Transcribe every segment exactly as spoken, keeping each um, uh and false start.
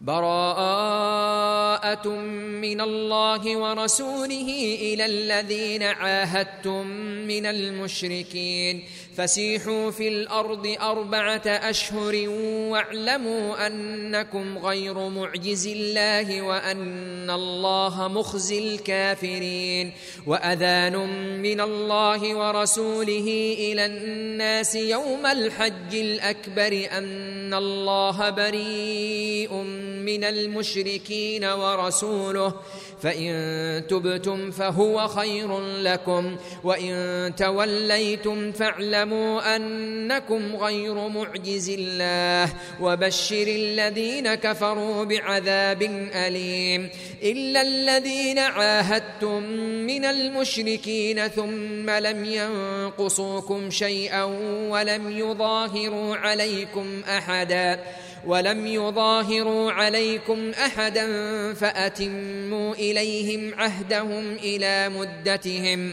براءة من الله ورسوله إلى الذين عاهدتم من المشركين فسيحوا في الأرض أربعة أشهر واعلموا أنكم غير معجز الله وأن الله مخزي الكافرين وأذان من الله ورسوله إلى الناس يوم الحج الأكبر أن الله بريء من المشركين ورسوله فإن تبتم فهو خير لكم وإن توليتم فاعلموا أنكم غير معجز الله وبشر الذين كفروا بعذاب أليم إلا الذين عاهدتم من المشركين ثم لم ينقصوكم شيئا ولم يظاهروا عليكم أحدا ولم يظاهروا عليكم أحدا فأتموا إليهم عهدهم إلى مدتهم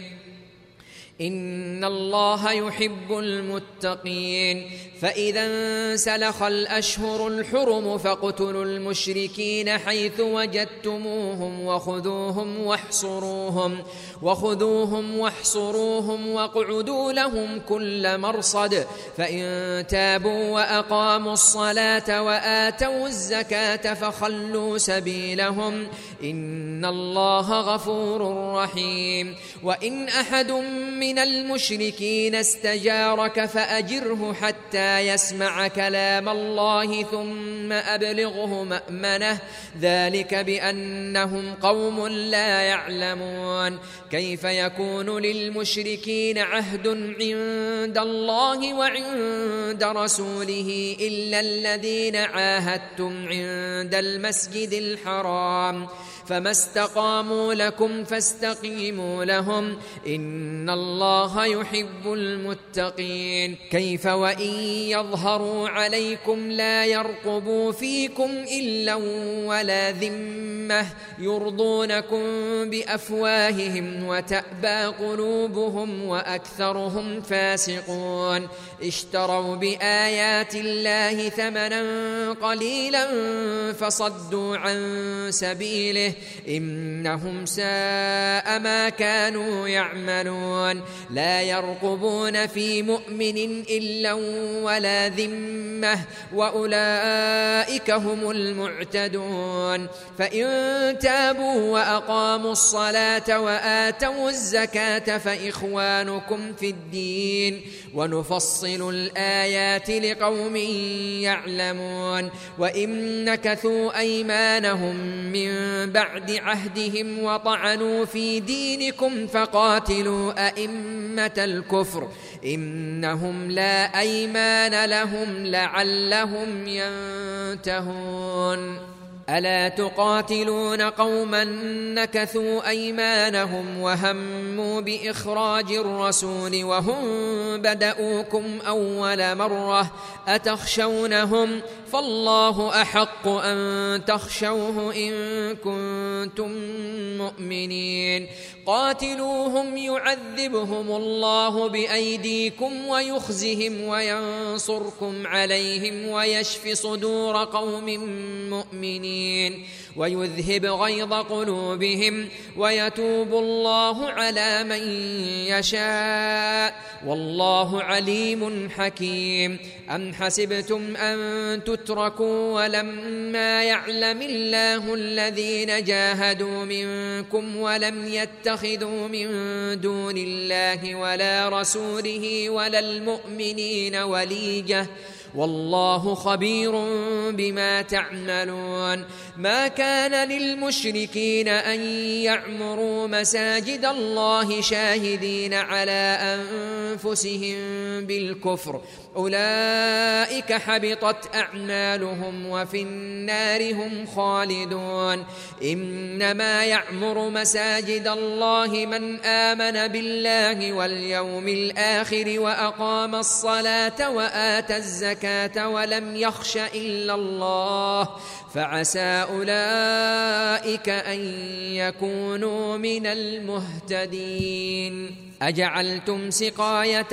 إن الله يحب المتقين فإذا انسلخ الأشهر الحرم فاقتلوا المشركين حيث وجدتموهم وخذوهم واحصروهم وخذوهم واحصروهم واقعدوا لهم كل مرصد فإن تابوا وأقاموا الصلاة وآتوا الزكاة فخلوا سبيلهم إن الله غفور رحيم وإن أحد من المشركين استجارك فأجره حتى يسمع كلام الله ثم أبلغه مأمنه ذلك بأنهم قوم لا يعلمون كيف يكون للمشركين عهد عند الله وعند رسوله إلا الذين عاهدتم عند المسجد الحرام فما استقاموا لكم فاستقيموا لهم إن الله يحب المتقين كيف وإن يظهروا عليكم لا يرقبوا فيكم إلا ولا ذمة يرضونكم بأفواههم وتأبى قلوبهم وأكثرهم فاسقون اشتروا بآيات الله ثمنا قليلا فصدوا عن سبيله إنهم ساء ما كانوا يعملون لا يرقبون في مؤمن إلا ولا ذمة وأولئك هم المعتدون فإن تابوا وأقاموا الصلاة وآتوا الزكاة فإخوانكم في الدين ونفصل الآيات لقوم يعلمون وإن نكثوا أيمانهم من بعد عهدهم وطعنوا في دينكم فقاتلوا أئمة الكفر إنهم لا أيمان لهم لعلهم ينتهون ألا تقاتلون قوما نكثوا أيمانهم وهموا بإخراج الرسول وهم بدؤوكم أول مرة أتخشونهم فالله أحق أن تخشوه إن كنتم مؤمنين قاتلوهم يعذبهم الله بأيديكم ويخزهم وينصركم عليهم ويشف صدور قوم مؤمنين ويذهب غيظ قلوبهم ويتوب الله على من يشاء والله عليم حكيم أم حسبتم أن تتركوا ولما يعلم الله الذين جاهدوا منكم ولم يتخذوا من دون الله ولا رسوله ولا المؤمنين وليجة والله خبير بما تعملون ما كان للمشركين أن يعمروا مساجد الله شاهدين على أنفسهم بالكفر أولئك حبطت أعمالهم وفي النار هم خالدون إنما يعمر مساجد الله من آمن بالله واليوم الآخر وأقام الصلاة وآتى الزكاة ولم يخش إلا الله فعسى أولئك أن يكونوا من المهتدين. أجعلتم سقاية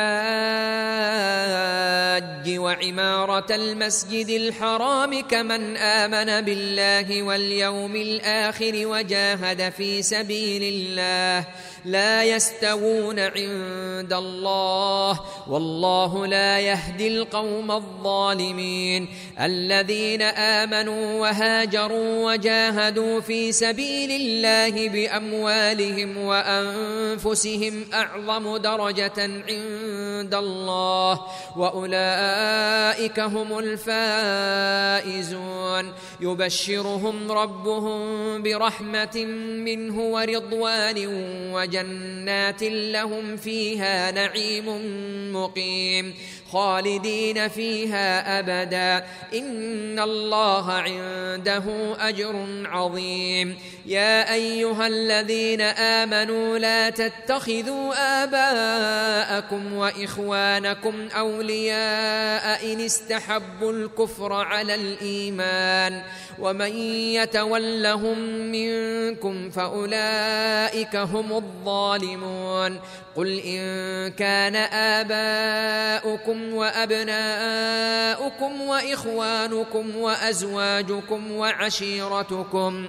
الحاج وعمارة المسجد الحرام كمن آمن بالله واليوم الآخر وجاهد في سبيل الله لا يستوون عند الله والله لا يهدي القوم الظالمين. الذين آمنوا وهاجروا وجاهدوا في سبيل الله بأموالهم وأنفسهم أعظم درجة عند الله وأولئك هم الفائزون. يبشرهم ربهم برحمة منه ورضوان وجنات لهم فيها نعيم مقيم خالدين فيها أبدا إن الله عنده أجر عظيم. يا أيها الذين آمنوا لا تتخذوا آباءكم وإخوانكم أولياء إن استحبوا الكفر على الإيمان ومن يتولهم منكم فأولئك هم الظالمون. قل إن كان آباؤكم وأبناؤكم وإخوانكم وأزواجكم وعشيرتكم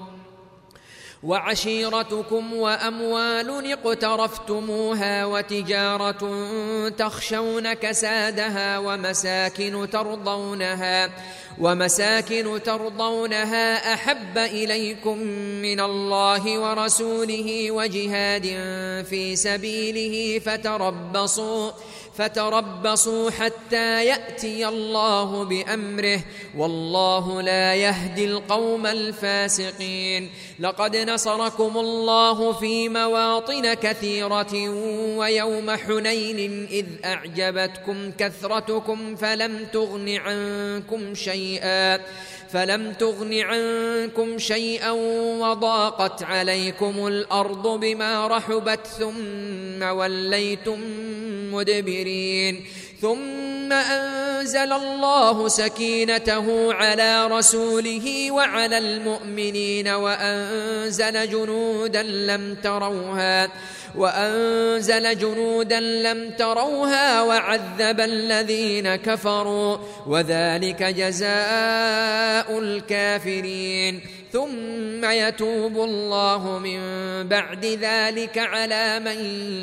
وعشيرتكم وأموال اقترفتموها وتجارة تخشون كسادها ومساكن ترضونها ومساكن ترضونها أحب إليكم من الله ورسوله وجهاد في سبيله فتربصوا فتربصوا حتى يأتي الله بأمره والله لا يهدي القوم الفاسقين. لقد نصركم الله في مواطن كثيرة ويوم حنين إذ أعجبتكم كثرتكم فلم تغن عنكم شيئا فلم تغن عنكم شيئا وضاقت عليكم الأرض بما رحبت ثم وليتم مدبرين. ثم أنزل الله سكينته على رسوله وعلى المؤمنين وأنزل جنودا لم تروها وأنزل جنودا لم تروها وعذب الذين كفروا وذلك جزاء الكافرين. ثم يتوب الله من بعد ذلك على من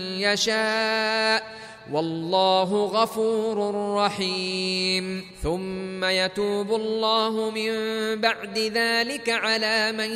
يشاء والله غفور رحيم. ثم يتوب الله من بعد ذلك على من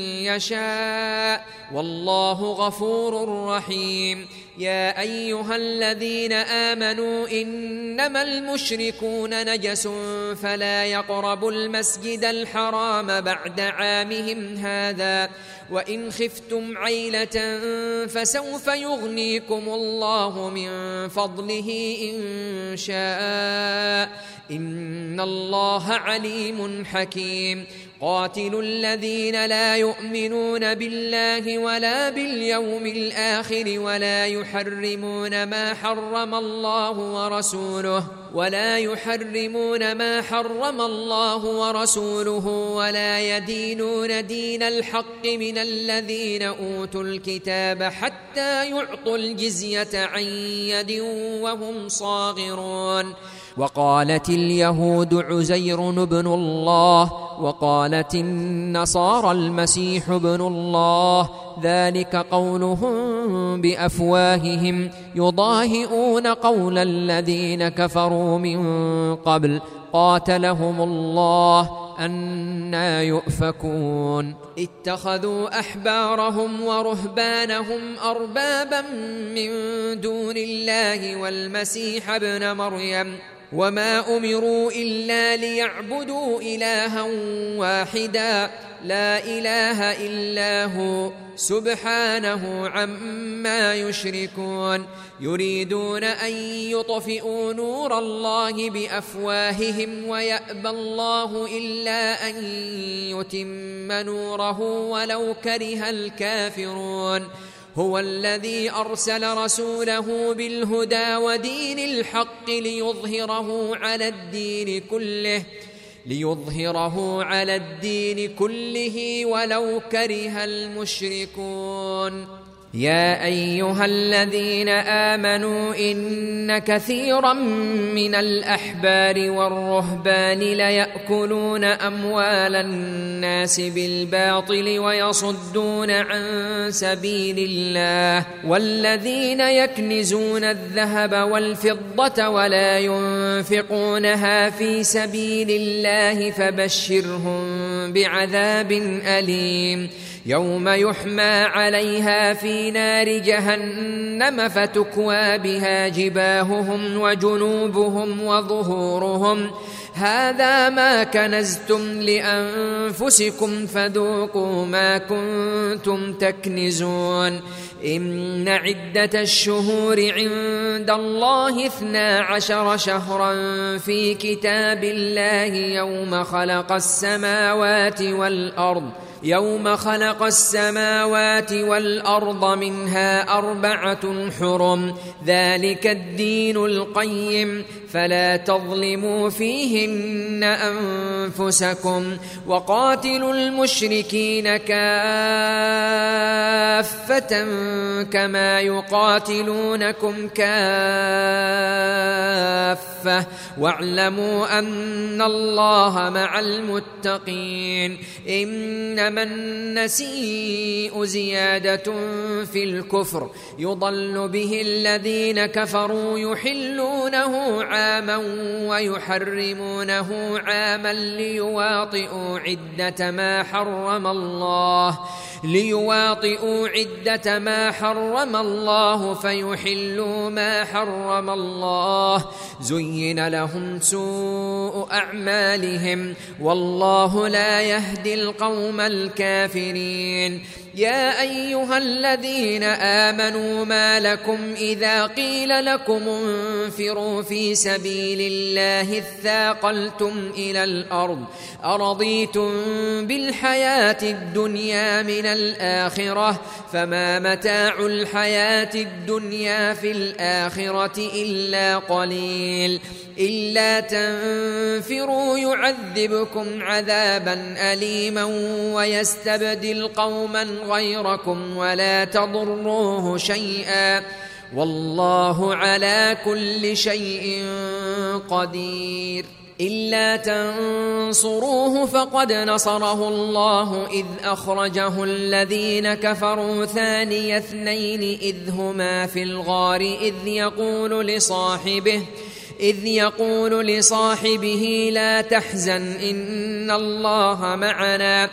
يشاء والله غفور رحيم. يا أيها الذين آمنوا إنما المشركون نجس فلا يقربوا المسجد الحرام بعد عامهم هذا وإن خفتم عيلة فسوف يغنيكم الله من فضله إن شاء إن الله عليم حكيم. قاتلوا الذين لا يؤمنون بالله ولا باليوم الآخر ولا يحرمون ما حرم الله ورسوله ولا يحرمون ما حرم الله ورسوله ولا يدينون دين الحق من الذين أوتوا الكتاب حتى يعطوا الجزية عن يد وهم صاغرون. وقالت اليهود عزير ابن الله وقالت النصارى المسيح ابن الله ذلك قولهم بأفواههم يضاهئون قول الذين كفروا من قبل قاتلهم الله أنى يؤفكون. اتخذوا أحبارهم ورهبانهم أربابا من دون الله والمسيح ابن مريم وما أمروا إلا ليعبدوا إلها واحدا لا إله إلا هو سبحانه عما يشركون. يريدون أن يطفئوا نور الله بأفواههم ويأبى الله إلا أن يتم نوره ولو كره الكافرون. هو الذي أرسل رسوله بالهدى ودين الحق ليظهره على الدين كله ليظهره على الدين كله ولو كره المشركون. يا أيها الذين آمنوا إن كثيرا من الأحبار والرهبان ليأكلون أموال الناس بالباطل ويصدون عن سبيل الله والذين يكنزون الذهب والفضة ولا ينفقونها في سبيل الله فبشرهم بعذاب أليم يوم يحمى عليها في نار جهنم فتكوى بها جباههم وجنوبهم وظهورهم هذا ما كنزتم لأنفسكم فذوقوا ما كنتم تكنزون إن عدة الشهور عند الله اثنا عشر شهرا في كتاب الله يوم خلق السماوات والأرض يوم خلق السماوات والأرض منها أربعة حرم ذلك الدين القيم فلا تظلموا فيهن أنفسكم وقاتلوا المشركين كافة كما يقاتلونكم كافة واعلموا أن الله مع المتقين إنما النسيء زيادة في الكفر يضل به الذين كفروا يحلونه عاما ويحرمونه عاما ليواطئوا عدة ما حرم الله ليواطئوا عدة ما حرم الله فيحلوا ما حرم الله زين لهم سوء أعمالهم والله لا يهدي القوم الكافرين يا أيها الذين آمنوا ما لكم إذا قيل لكم انفروا في سبيل الله اثاقلتم إلى الأرض أرضيتم بالحياة الدنيا من الآخرة فما متاع الحياة الدنيا في الآخرة إلا قليل إلا تنفروا يعذبكم عذابا أليما ويستبدل قوما غيركم ولا تضروه شيئا والله على كل شيء قدير إلا تنصروه فقد نصره الله إذ أخرجه الذين كفروا ثاني اثنين إذ هما في الغار إذ يقول لصاحبه إذ يقول لصاحبه لا تحزن إن الله معنا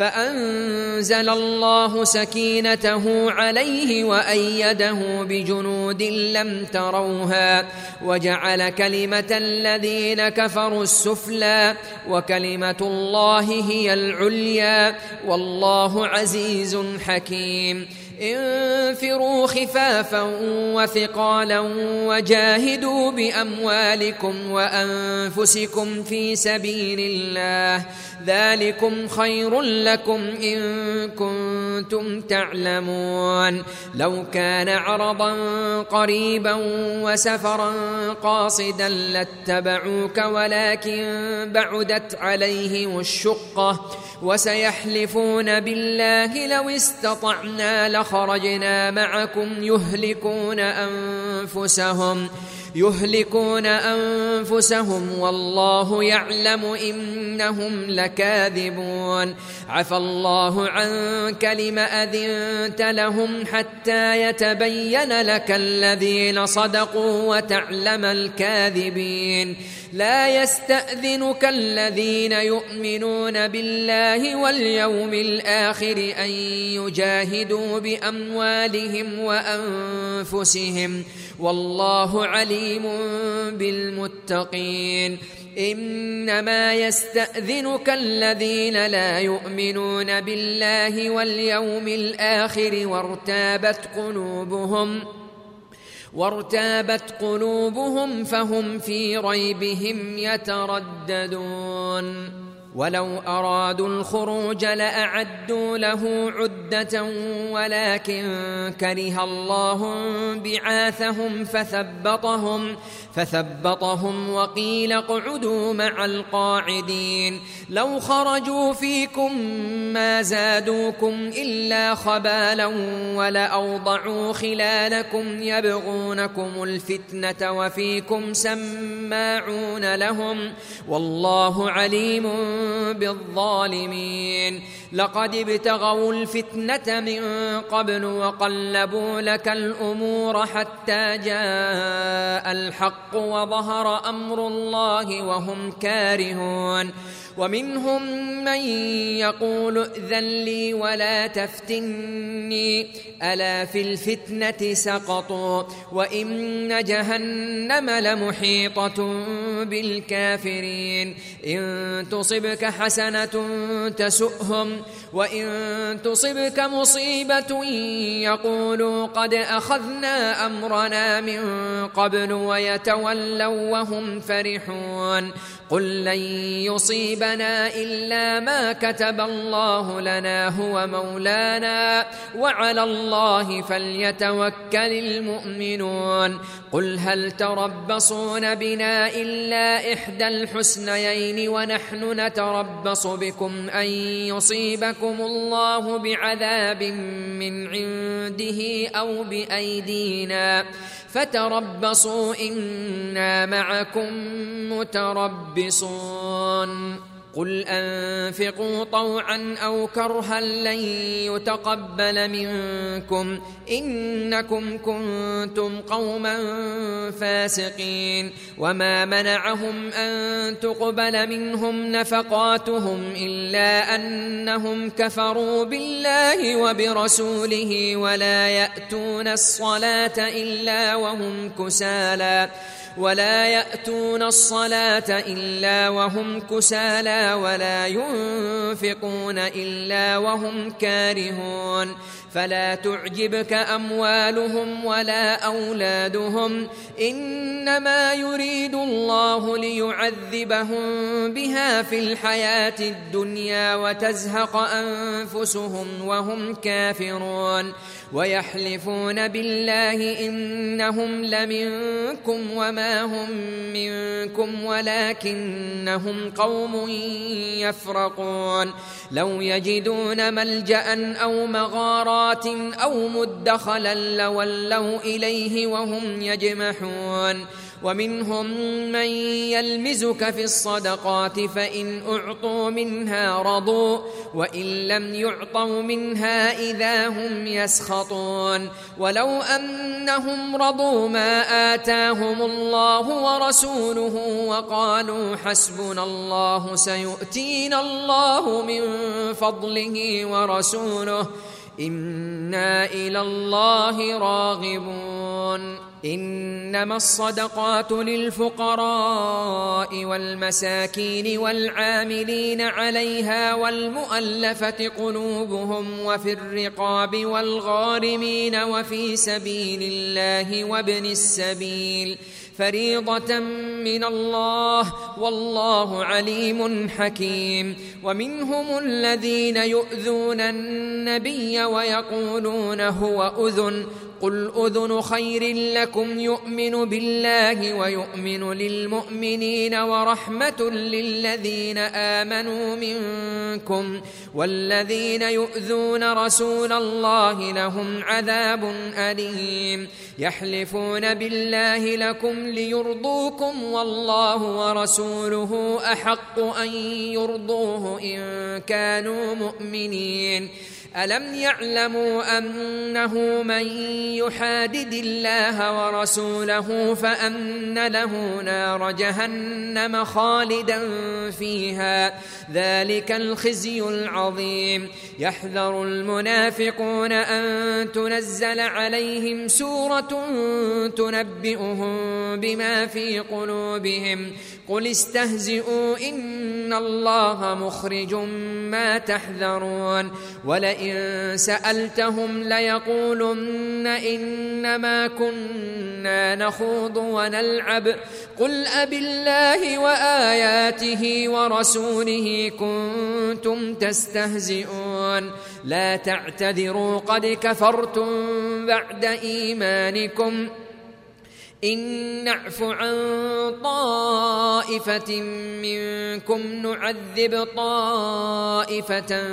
فأنزل الله سكينته عليه وأيده بجنود لم تروها وجعل كلمة الذين كفروا السفلى وكلمة الله هي العليا والله عزيز حكيم انفروا خفافا وثقالا وجاهدوا بأموالكم وأنفسكم في سبيل الله ذلكم خير لكم إن كنتم تعلمون لو كان عرضا قريبا وسفرا قاصدا لاتبعوك ولكن بعدت عليهم الشقة وسيحلفون بالله لو استطعنا لخرجنا معكم يهلكون أنفسهم يهلكون أنفسهم والله يعلم إنهم لكاذبون عفى الله عنك لما أذنت لهم حتى يتبين لك الذين صدقوا وتعلم الكاذبين لا يستأذنك الذين يؤمنون بالله واليوم الآخر أن يجاهدوا بأموالهم وأنفسهم والله عليم بالمتقين إنما يستأذنك الذين لا يؤمنون بالله واليوم الآخر وارتابت قلوبهم وارتابت قلوبهم فهم في ريبهم يترددون ولو أرادوا الخروج لأعدوا له عدة ولكن كره الله بعاثهم فثبطهم فثبطهم وقيل اقعدوا مع القاعدين لو خرجوا فيكم ما زادوكم إلا خبالا ولأوضعوا خلالكم يبغونكم الفتنة وفيكم سماعون لهم والله عليم بالظالمين لقد ابتغوا الفتنة من قبل وقلبوا لك الأمور حتى جاء الحق وظهر أمر الله وهم كارهون ومنهم من يقول ائذن لي ولا تفتني ألا في الفتنة سقطوا وإن جهنم لمحيطة بالكافرين إن تصبك حسنة تسؤهم وإن تصبك مصيبة يقولوا قد أخذنا أمرنا من قبل ويتولوا وهم فرحون قل لن يصيبنا إلا ما كتب الله لنا هو مولانا وعلى الله فليتوكل المؤمنون قل هل تربصون بنا إلا إحدى الحسنيين ونحن نتربص بكم أن يصيبكم الله بعذاب من عنده أو بأيدينا فتربصوا إنا معكم متربصون قل أنفقوا طوعا أو كرها لن يتقبل منكم إنكم كنتم قوما فاسقين وما منعهم أن تقبل منهم نفقاتهم إلا أنهم كفروا بالله وبرسوله ولا يأتون الصلاة إلا وهم كسالى ولا يأتون الصلاة إلا وهم كسالى ولا ينفقون إلا وهم كارهون فلا تعجبك أموالهم ولا أولادهم إنما يريد الله ليعذبهم بها في الحياة الدنيا وتزهق أنفسهم وهم كافرون ويحلفون بالله إنهم لمنكم وما هم منكم ولكنهم قوم يفرقون لو يجدون ملجأ أو مغارات أو مدخلا لولوا إليه وهم يجمحون ومنهم من يلمزك في الصدقات فإن أعطوا منها رضوا وإن لم يعطوا منها إذا هم يسخطون ولو أنهم رضوا ما آتاهم الله ورسوله وقالوا حسبنا الله سيؤتينا الله من فضله ورسوله إنا إلى الله راغبون إنما الصدقات للفقراء والمساكين والعاملين عليها والمؤلفة قلوبهم وفي الرقاب والغارمين وفي سبيل الله وابن السبيل فريضة من الله والله عليم حكيم ومنهم الذين يؤذون النبي ويقولون هو أذن قل أذن خير لكم يؤمن بالله ويؤمن للمؤمنين ورحمة للذين آمنوا منكم والذين يؤذون رسول الله لهم عذاب أليم يحلفون بالله لكم ليرضوكم والله ورسوله أحق أن يرضوه إن كانوا مؤمنين ألم يعلموا أنه من يحادد الله ورسوله فأن له نار جهنم خالدا فيها ذلك الخزي العظيم يحذر المنافقون أن تنزل عليهم سورة تنبئهم بما في قلوبهم قل استهزئوا إن الله مخرج ما تحذرون ولئن سألتهم ليقولن إنما كنا نخوض ونلعب قل أبالله وآياته ورسوله كنتم تستهزئون لا تعتذروا قد كفرتم بعد إيمانكم إن نعف عن طائفة منكم نعذب طائفة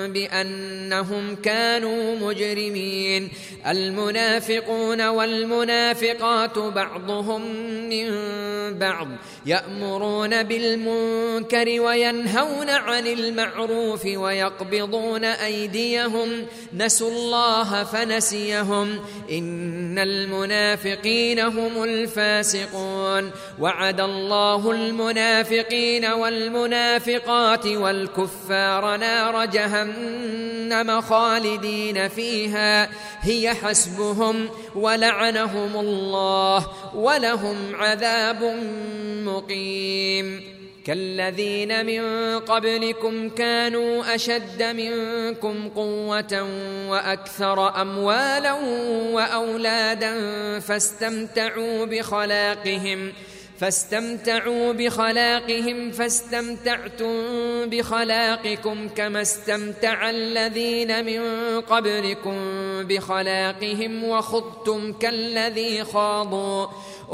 بأنهم كانوا مجرمين المنافقون والمنافقات بعضهم من بعض يأمرون بالمنكر وينهون عن المعروف ويقبضون أيديهم نسوا الله فنسيهم إن المنافقين هم الفاسقون وعد الله المنافقين والمنافقات والكفار نار جهنم خالدين فيها هي حسبهم ولعنهم الله ولهم عذاب مقيم كالذين من قبلكم كانوا أشد منكم قوة وأكثر أموالا وأولادا فاستمتعوا بخلاقهم فاستمتعوا بخلاقهم فاستمتعتم بخلاقكم كما استمتع الذين من قبلكم بخلاقهم وخضتم كالذي خاضوا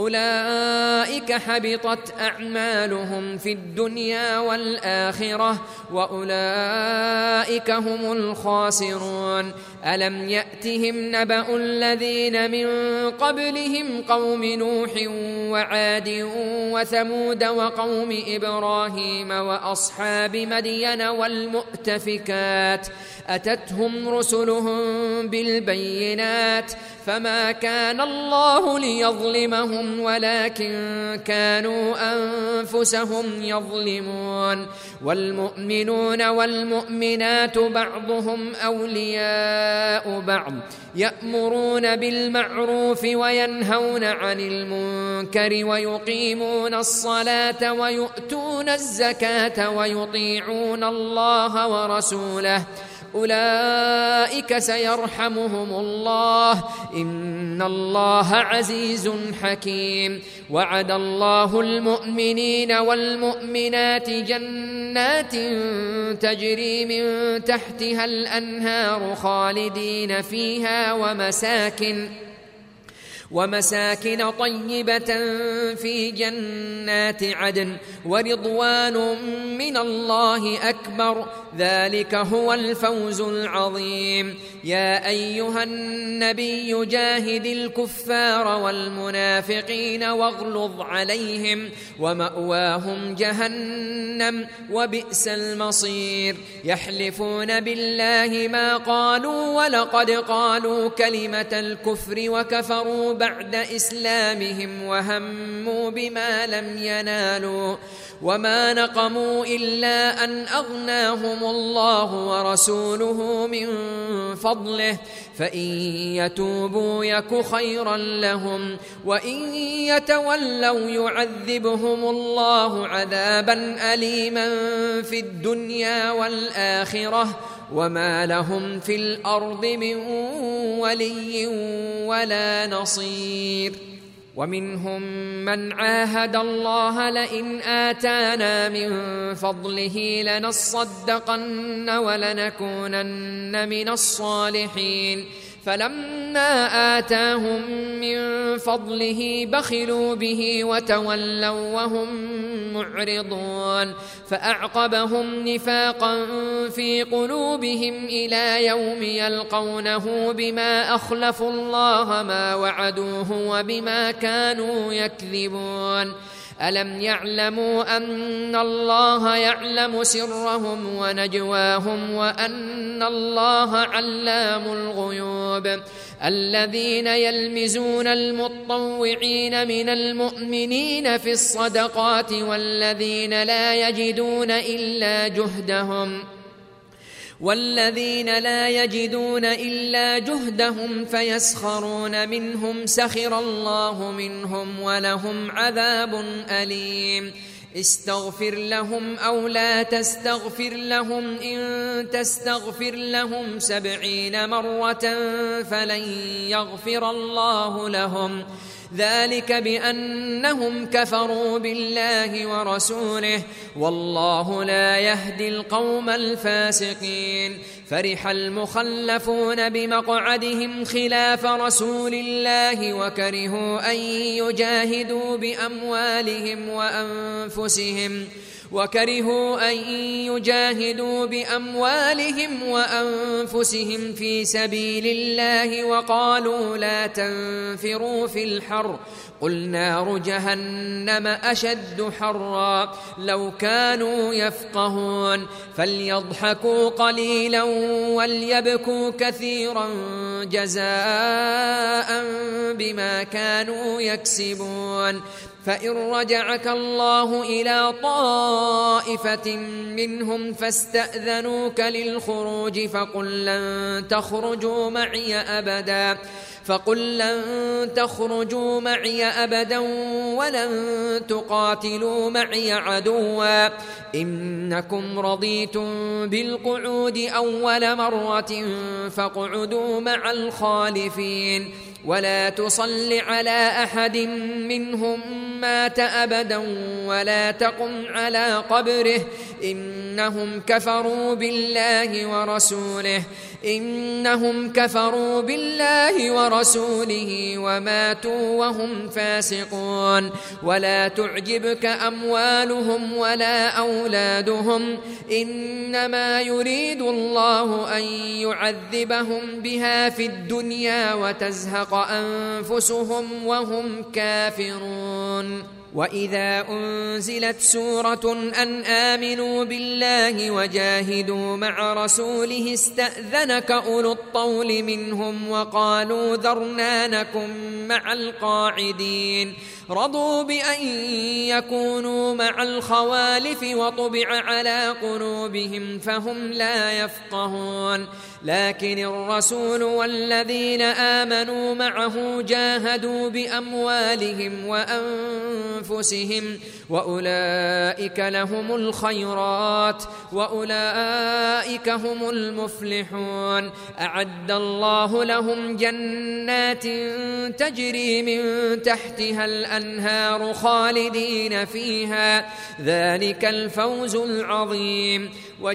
أولئك حبطت أعمالهم في الدنيا والآخرة وأولئك هم الخاسرون ألم يأتهم نبأ الذين من قبلهم قوم نوح وعاد وثمود وقوم إبراهيم وأصحاب مدين والمؤتفكات أتتهم رسلهم بالبينات فما كان الله ليظلمهم ولكن كانوا أنفسهم يظلمون والمؤمنون والمؤمنات بعضهم أولياء بعض يأمرون بالمعروف وينهون عن المنكر ويقيمون الصلاة ويؤتون الزكاة ويطيعون الله ورسوله أولئك سيرحمهم الله إن الله عزيز حكيم وعد الله المؤمنين والمؤمنات جنات تجري من تحتها الأنهار خالدين فيها ومساكن ومساكن طيبة في جنات عدن ورضوان من الله أكبر ذلك هو الفوز العظيم يا أيها النبي جاهد الكفار والمنافقين واغلظ عليهم ومأواهم جهنم وبئس المصير يحلفون بالله ما قالوا ولقد قالوا كلمة الكفر وكفروا بعد إسلامهم وهموا بما لم ينالوا وما نقموا إلا أن أغناهم الله ورسوله من فضله فإن يتوبوا يك خيرا لهم وإن يتولوا يعذبهم الله عذابا أليما في الدنيا والآخرة وما لهم في الأرض من ولي ولا نصير ومنهم من عاهد الله لئن آتانا من فضله لنصدقن ولنكونن من الصالحين فلما آتاهم من فضله بخلوا به وتولوا وهم معرضون فأعقبهم نفاقا في قلوبهم إلى يوم يلقونه بما أخلفوا الله ما وعدوه وبما كانوا يكذبون ألم يعلموا أن الله يعلم سرهم ونجواهم وأن الله علام الغيوب الذين يلمزون المطوعين من المؤمنين في الصدقات والذين لا يجدون إلا جهدهم والذين لا يجدون إلا جهدهم فيسخرون منهم سخر الله منهم ولهم عذاب أليم استغفر لهم أو لا تستغفر لهم إن تستغفر لهم سبعين مرة فلن يغفر الله لهم ذلك بأنهم كفروا بالله ورسوله والله لا يهدي القوم الفاسقين. فرح المخلفون بمقعدهم خلاف رسول الله وكرهوا أن يجاهدوا بأموالهم وأنفسهم وكرهوا أن يجاهدوا بأموالهم وأنفسهم في سبيل الله وقالوا لا تنفروا في الحر قل نار جهنم أشد حرا لو كانوا يفقهون فليضحكوا قليلا وليبكوا كثيرا جزاء بما كانوا يكسبون. فإن رجعك الله إلى طائفة منهم فاستأذنوك للخروج فقل لن تخرجوا معي أبدا فقل لن تخرجوا معي أبدا ولن تقاتلوا معي عدوا إنكم رضيتم بالقعود أول مرة فاقعدوا مع الخالفين ولا تصل على أحد منهم مات أبدا ولا تقم على قبره إنهم كفروا بالله ورسوله إنهم كفروا بالله ورسوله وماتوا وهم فاسقون. ولا تعجبك أموالهم ولا أولادهم إنما يريد الله أن يعذبهم بها في الدنيا وتزهق أنفسهم وهم كافرون. وإذا أنزلت سورة أن آمنوا بالله وجاهدوا مع رسوله استأذنك أولو الطول منهم وقالوا ذرنا نكن مع القاعدين رضوا بأن يكونوا مع الخوالف وطبع على قلوبهم فهم لا يفقهون. لكن الرسول والذين آمنوا معه جاهدوا بأموالهم وأنفسهم وأولئك لهم الخيرات وأولئك هم المفلحون. أعد الله لهم جنات تجري من تحتها الأنهار خالدين فيها ذلك الفوز العظيم.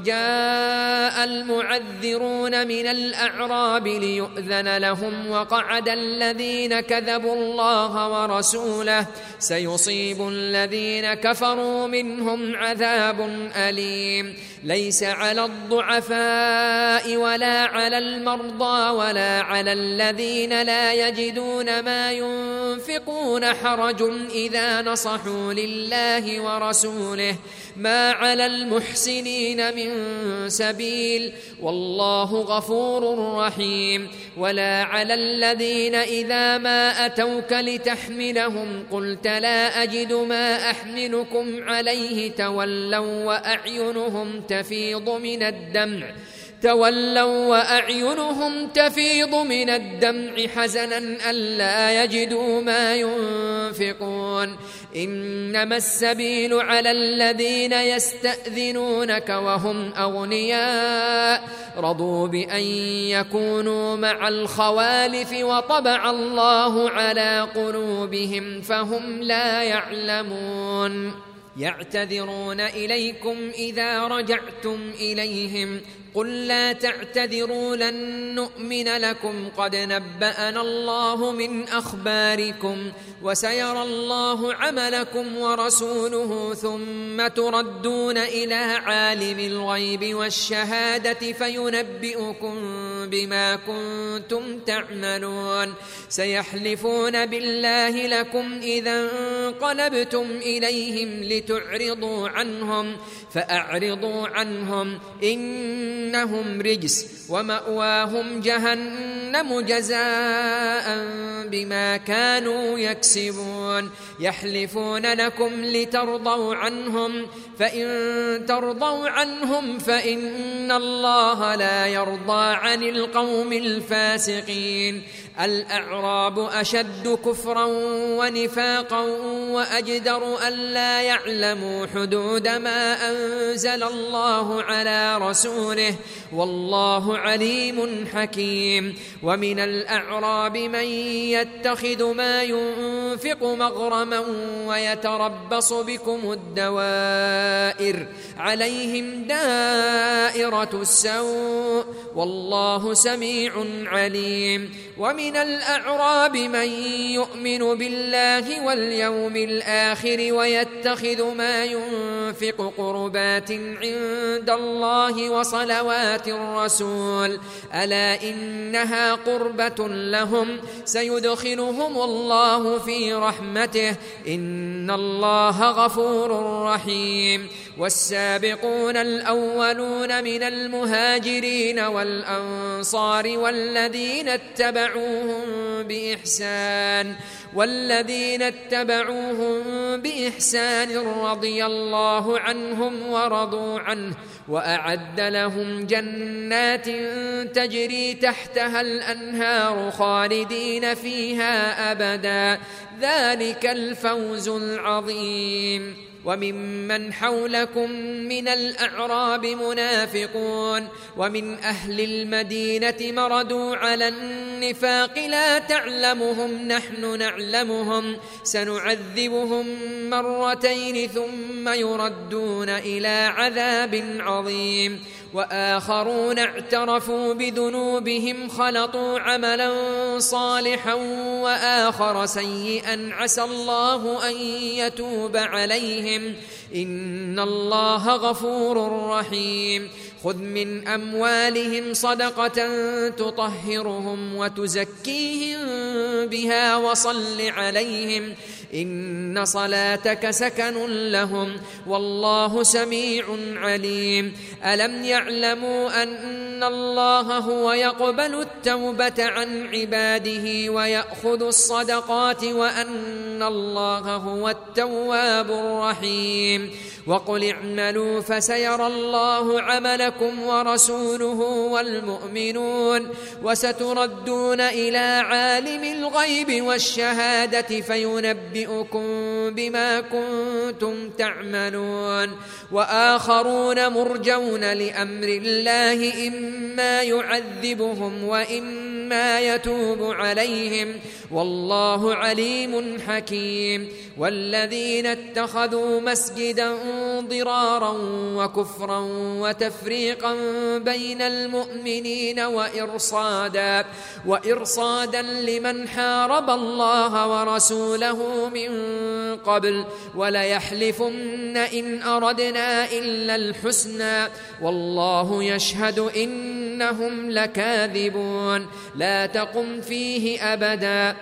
وجاء المعذرون من الأعراب ليؤذن لهم وقعد الذين كذبوا الله ورسوله سيصيب الذين كفروا منهم عذاب أليم. ليس على الضعفاء ولا على المرضى ولا على الذين لا يجدون ما ينفقون حرج إذا نصحوا لله ورسوله ما على المحسنين من سبيل والله غفور رحيم. ولا على الذين إذا ما أتوك لتحملهم قلت لا أجد ما أحملكم عليه تولوا وأعينهم تفيض من الدمع تولوا وأعينهم تفيض من الدمع حزنا ألا يجدوا ما ينفقون. إنما السبيل على الذين يستأذنونك وهم أغنياء رضوا بأن يكونوا مع الخوالف وطبع الله على قلوبهم فهم لا يعلمون. يعتذرون إليكم إذا رجعتم إليهم قل لا تعتذروا لن نؤمن لكم قد نبأنا الله من أخباركم وسيرى الله عملكم ورسوله ثم تردون إلى عالم الغيب والشهادة فينبئكم بما كنتم تعملون. سيحلفون بالله لكم إذا انقلبتم إليهم لتعرضوا عنهم فأعرضوا عنهم إنهم رجس ومأواهم جهنم جزاء بما كانوا يكسبون. يحلفون لكم لترضوا عنهم فإن ترضوا عنهم فإن الله لا يرضى عن القوم الفاسقين. الأعراب أشد كفرا ونفاقا وأجدر ألا يعلموا حدود ما أنزل الله على رسوله والله عليم حكيم. ومن الأعراب من يتخذ ما ينفق مغرما ويتربص بكم الدوائر عليهم دائرة السوء والله سميع عليم. ومن الأعراب من يؤمن بالله واليوم الآخر ويتخذ ما ينفق قربات عند الله وصلوات الرسول ألا إنها قربة لهم سيدخلهم الله في رحمته إن الله غفور رحيم. والسابقون الأولون من المهاجرين والأنصار والذين اتبعوهم بإحسان والذين اتبعوهم بإحسان رضي الله عنهم ورضوا عنه وأعد لهم جنات تجري تحتها الأنهار خالدين فيها أبدا ذلك الفوز العظيم. وممن حولكم من الأعراب منافقون ومن أهل المدينة مردوا على النفاق لا تعلمهم نحن نعلمهم سنعذبهم مرتين ثم يردون إلى عذاب عظيم. وآخرون اعترفوا بذنوبهم خلطوا عملا صالحا وآخر سيئا عسى الله أن يتوب عليهم إن الله غفور رحيم. خذ من أموالهم صدقة تطهرهم وتزكيهم بها وصل عليهم إن صلاتك سكن لهم والله سميع عليم. ألم يعلموا أن الله هو يقبل التوبة عن عباده ويأخذ الصدقات وأن الله هو التواب الرحيم. وقل اعملوا فسيرى الله عملكم ورسوله والمؤمنون وستردون إلى عالم الغيب والشهادة فينبئكم بما كنتم تعملون. وآخرون مرجون لأمر الله إما يعذبهم وإما يتوب عليهم والله عليم حكيم. والذين اتخذوا مسجدا ضرارا وكفرا وتفريقا بين المؤمنين وإرصادا وإرصادا لمن حارب الله ورسوله من قبل وليحلفن إن أردنا إلا الحسنى والله يشهد إنهم لكاذبون. لا تقم فيه أبدا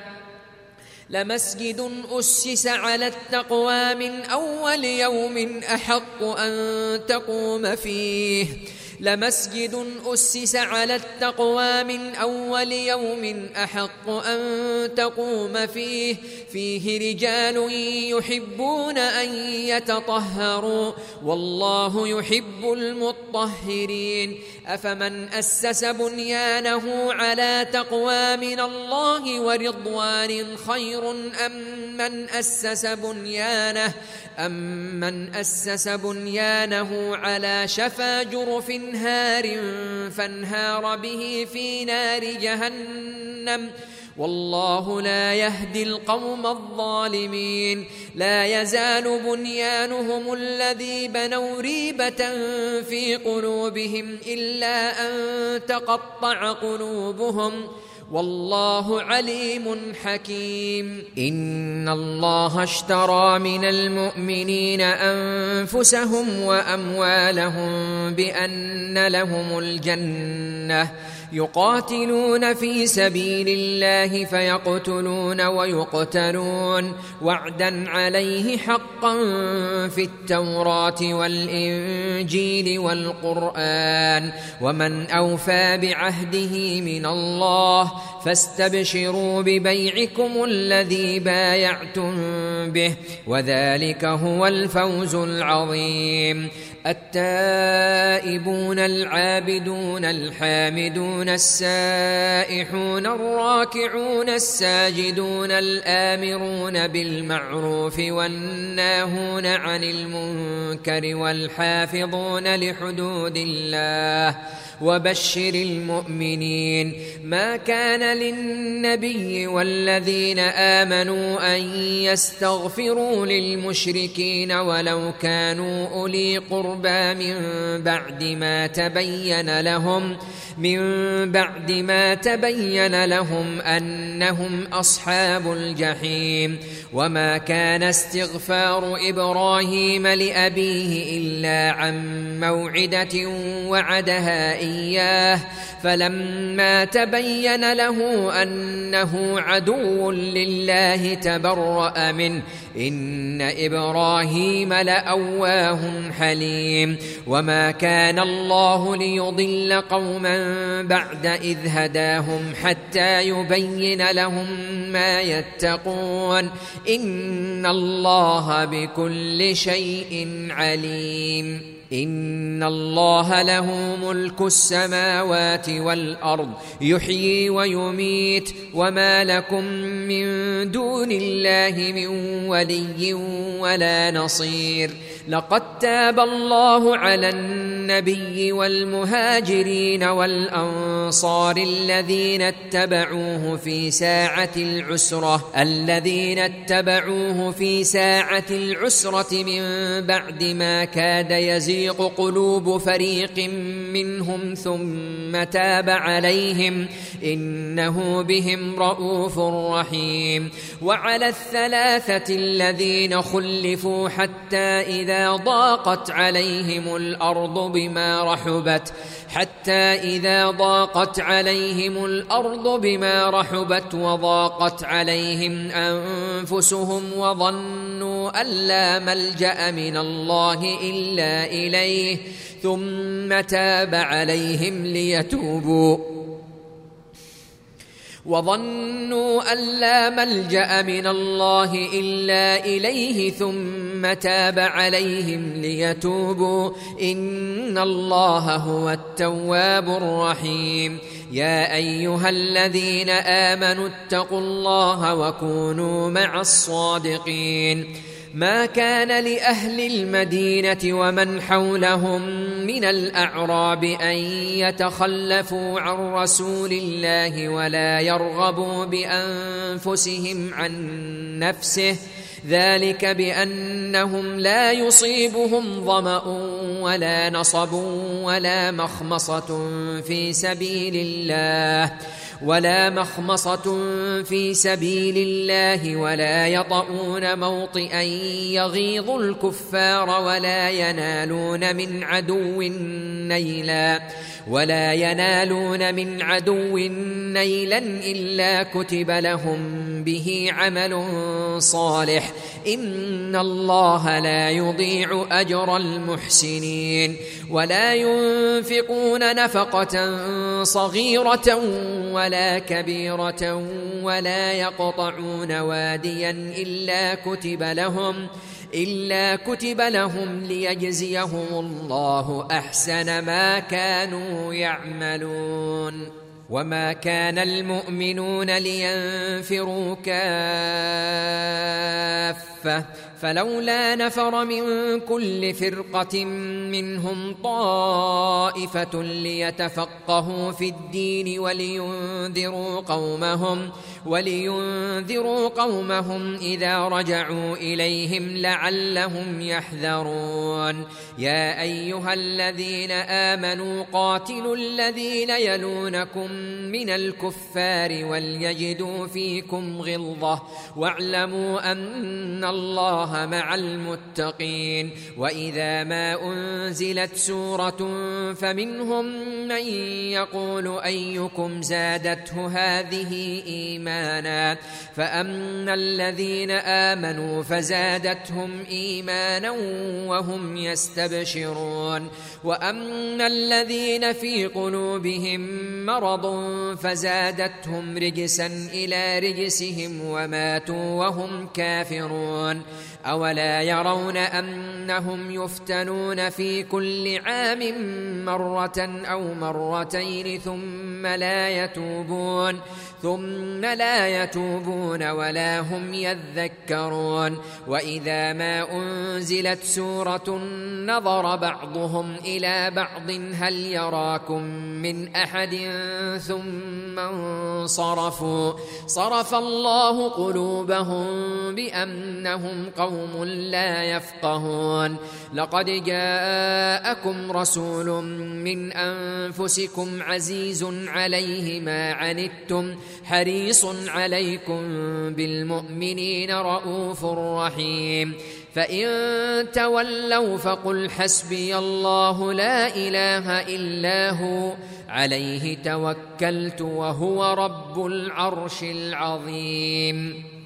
لمسجد أسس على التقوى من أول يوم أحق أن تقوم فيه لمسجد أسس على التقوى من أول يوم أحق أن تقوم فيه فيه رجال يحبون أن يتطهروا والله يحب المطهرين. أفمن أسس بنيانه على تقوى من الله ورضوان خير أم من أسس بنيانه أم من أسس بنيانه على شفا جرف هار فانهار به في نار جهنم والله لا يهدي القوم الظالمين. لا يزال بنيانهم الذي بنوا ريبة في قلوبهم إلا أن تقطع قلوبهم والله عليم حكيم. إن الله اشترى من المؤمنين أنفسهم وأموالهم بأن لهم الجنة يقاتلون في سبيل الله فيقتلون ويقتلون وعدا عليه حقا في التوراة والإنجيل والقرآن ومن أوفى بعهده من الله فاستبشروا ببيعكم الذي بايعتم به وذلك هو الفوز العظيم. التائبون العابدون الحامدون السائحون الراكعون الساجدون الآمرون بالمعروف والناهون عن المنكر والحافظون لحدود الله وبشر المؤمنين. ما كان للنبي والذين آمنوا أن يستغفروا للمشركين ولو كانوا أولي قربى من بعد ما تبين لهم من بعد ما تبين لهم أنهم أصحاب الجحيم. وما كان استغفار إبراهيم لأبيه إلا عن موعدة وعدها إياه فلما تبين له أنه عدو لله تبرأ منه إن إبراهيم لأواه حليم. وما كان الله ليضل قوما بعد إذ هداهم حتى يبين لهم ما يتقون إن الله بكل شيء عليم. إن الله له ملك السماوات والأرض يحيي ويميت وما لكم من دون الله من ولي ولا نصير. لقد تاب الله على النبي والمهاجرين والأنصار الذين اتبعوه في ساعة العسرة الذين اتبعوه في ساعة العسرة من بعد ما كاد يزيغ قلوب فريق منهم ثم تاب عليهم إنه بهم رؤوف رحيم. وعلى الثلاثة الذين خلفوا حتى إذا ضاقت عليهم الأرض بما رحبت حتى إذا ضاقت عليهم الأرض بما رحبت وضاقت عليهم أنفسهم وظنوا أن لا ملجأ من الله إلا إليه ثم تاب عليهم ليتوبوا وظنوا أن لا ملجأ من الله إلا إليه ثم تاب عليهم ليتوبوا إن الله هو التواب الرحيم. يا أيها الذين آمنوا اتقوا الله وكونوا مع الصادقين. ما كان لأهل المدينة ومن حولهم من الأعراب أن يتخلفوا عن رسول الله ولا يرغبوا بأنفسهم عن نفسه ذلك بأنهم لا يصيبهم ظمأ ولا نصب ولا مخمصة في سبيل الله ولا مخمصة في سبيل الله ولا يطؤون موطئا يغيظ الكفار ولا ينالون من عدو نيلا ولا ينالون من عدو نيلا إلا كتب لهم به عمل صالح إن الله لا يضيع أجر المحسنين. ولا ينفقون نفقة صغيرة ولا كبيرة ولا يقطعون واديا إلا كتب لهم إلا كتب لهم ليجزيهم الله أحسن ما كانوا يعملون. وما كان المؤمنون لينفروا كافة فلولا نفر من كل فرقة منهم طائفة ليتفقهوا في الدين ولينذروا قومهم ولينذروا قومهم إذا رجعوا إليهم لعلهم يحذرون. يا أيها الذين آمنوا قاتلوا الذين يلونكم من الكفار وليجدوا فيكم غلظة واعلموا أن الله مع المتقين. وإذا ما أنزلت سورة فمنهم من يقول أيكم زادته هذه إيمانا إيمانا فأما الذين آمنوا فزادتهم إيمانا وهم يستبشرون وأما الذين في قلوبهم مرض فزادتهم رجسا إلى رجسهم وماتوا وهم كافرون أولا يرون أنهم يفتنون في كل عام مرة أو مرتين ثم لا يتوبون ثم لا يتوبون ولا هم يذكرون وإذا ما أنزلت سورة نظر بعضهم إلى بعض هل يراكم من أحد ثم انصرفوا صرف الله قلوبهم بأنهم قوم لا يفقهون لقد جاءكم رسول من أنفسكم عزيز عليه ما عنتم حريص عليكم بالمؤمنين رؤوف رحيم فإن تولوا فقل حسبي الله لا إله إلا هو عليه توكلت وهو رب العرش العظيم.